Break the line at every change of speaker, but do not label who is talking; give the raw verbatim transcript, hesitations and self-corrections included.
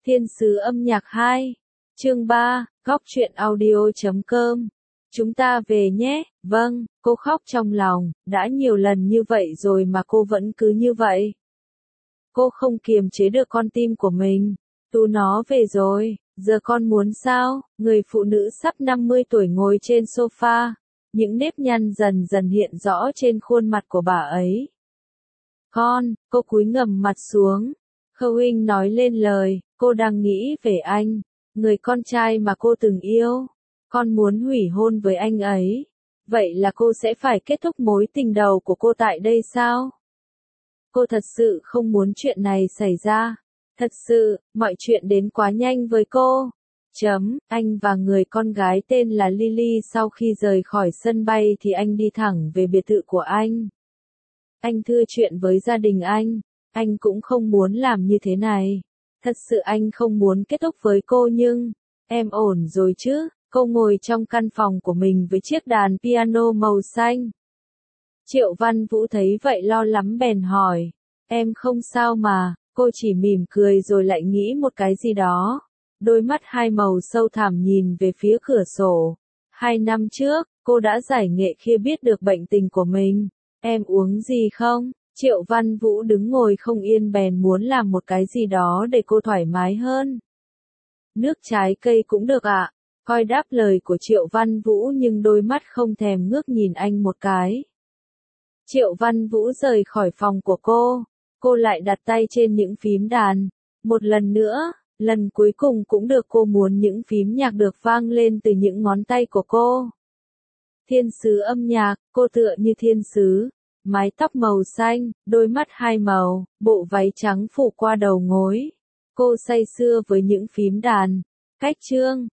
Thiên sứ âm nhạc hai, chương ba, góc truyện audio chấm com. Chúng ta về nhé, vâng, cô khóc trong lòng, đã nhiều lần như vậy rồi mà cô vẫn cứ như vậy. Cô không kiềm chế được con tim của mình. Tu nó về rồi, giờ con muốn sao? Người phụ nữ sắp năm mươi tuổi ngồi trên sofa, những nếp nhăn dần dần hiện rõ trên khuôn mặt của bà ấy. Con, cô cúi ngầm mặt xuống. Khâu nói lên lời, cô đang nghĩ về anh, người con trai mà cô từng yêu. Con muốn hủy hôn với anh ấy. Vậy là cô sẽ phải kết thúc mối tình đầu của cô tại đây sao? Cô thật sự không muốn chuyện này xảy ra. Thật sự, mọi chuyện đến quá nhanh với cô. Chấm, anh và người con gái tên là Lily sau khi rời khỏi sân bay thì anh đi thẳng về biệt thự của anh. Anh thưa chuyện với gia đình anh. Anh cũng không muốn làm như thế này. Thật sự anh không muốn kết thúc với cô nhưng... Em ổn rồi chứ? Cô ngồi trong căn phòng của mình với chiếc đàn piano màu xanh. Triệu Văn Vũ thấy vậy lo lắm bèn hỏi. Em không sao mà, cô chỉ mỉm cười rồi lại nghĩ một cái gì đó. Đôi mắt hai màu sâu thẳm nhìn về phía cửa sổ. Hai năm trước, cô đã giải nghệ khi biết được bệnh tình của mình. Em uống gì không? Triệu Văn Vũ đứng ngồi không yên bèn muốn làm một cái gì đó để cô thoải mái hơn. Nước trái cây cũng được ạ. Coi đáp lời của Triệu Văn Vũ nhưng đôi mắt không thèm ngước nhìn anh một cái. Triệu Văn Vũ rời khỏi phòng của cô. Cô lại đặt tay trên những phím đàn. Một lần nữa, lần cuối cùng cũng được, cô muốn những phím nhạc được vang lên từ những ngón tay của cô. Thiên sứ âm nhạc, cô tựa như thiên sứ. Mái tóc màu xanh, đôi mắt hai màu, bộ váy trắng phủ qua đầu gối. Cô say sưa với những phím đàn. Cách chương,